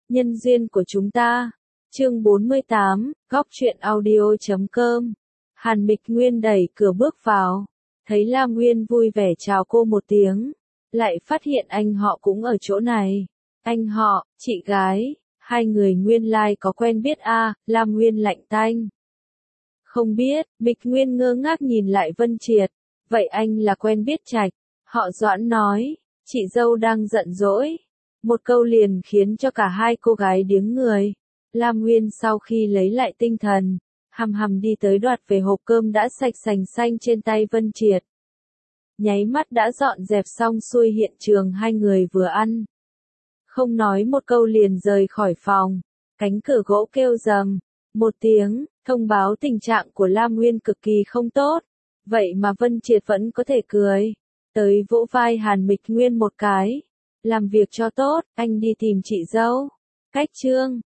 Nhân duyên của chúng ta. Chương 48, góc truyện audio.com. Hàn Mịch Nguyên đẩy cửa bước vào, thấy Lam Nguyên vui vẻ chào cô một tiếng, lại phát hiện anh họ cũng ở chỗ này. Anh họ, chị gái, hai người nguyên lai có quen biết à? Lam Nguyên lạnh tanh. Không biết, Mịch Nguyên ngơ ngác nhìn lại Vân Triệt, vậy anh là quen biết Trạch. Họ Doãn nói, chị dâu đang giận dỗi. Một câu liền khiến cho cả hai cô gái điếng người. Lam Nguyên sau khi lấy lại tinh thần, hầm hầm đi tới đoạt về hộp cơm đã sạch sành xanh trên tay Vân Triệt. Nháy mắt đã dọn dẹp xong xuôi hiện trường hai người vừa ăn. Không nói một câu liền rời khỏi phòng, cánh cửa gỗ kêu rầm một tiếng, thông báo tình trạng của Lam Nguyên cực kỳ không tốt. Vậy mà Vân Triệt vẫn có thể cười, tới vỗ vai Hàn Mịch Nguyên một cái. Làm việc cho tốt, anh đi tìm chị dâu. Cách chương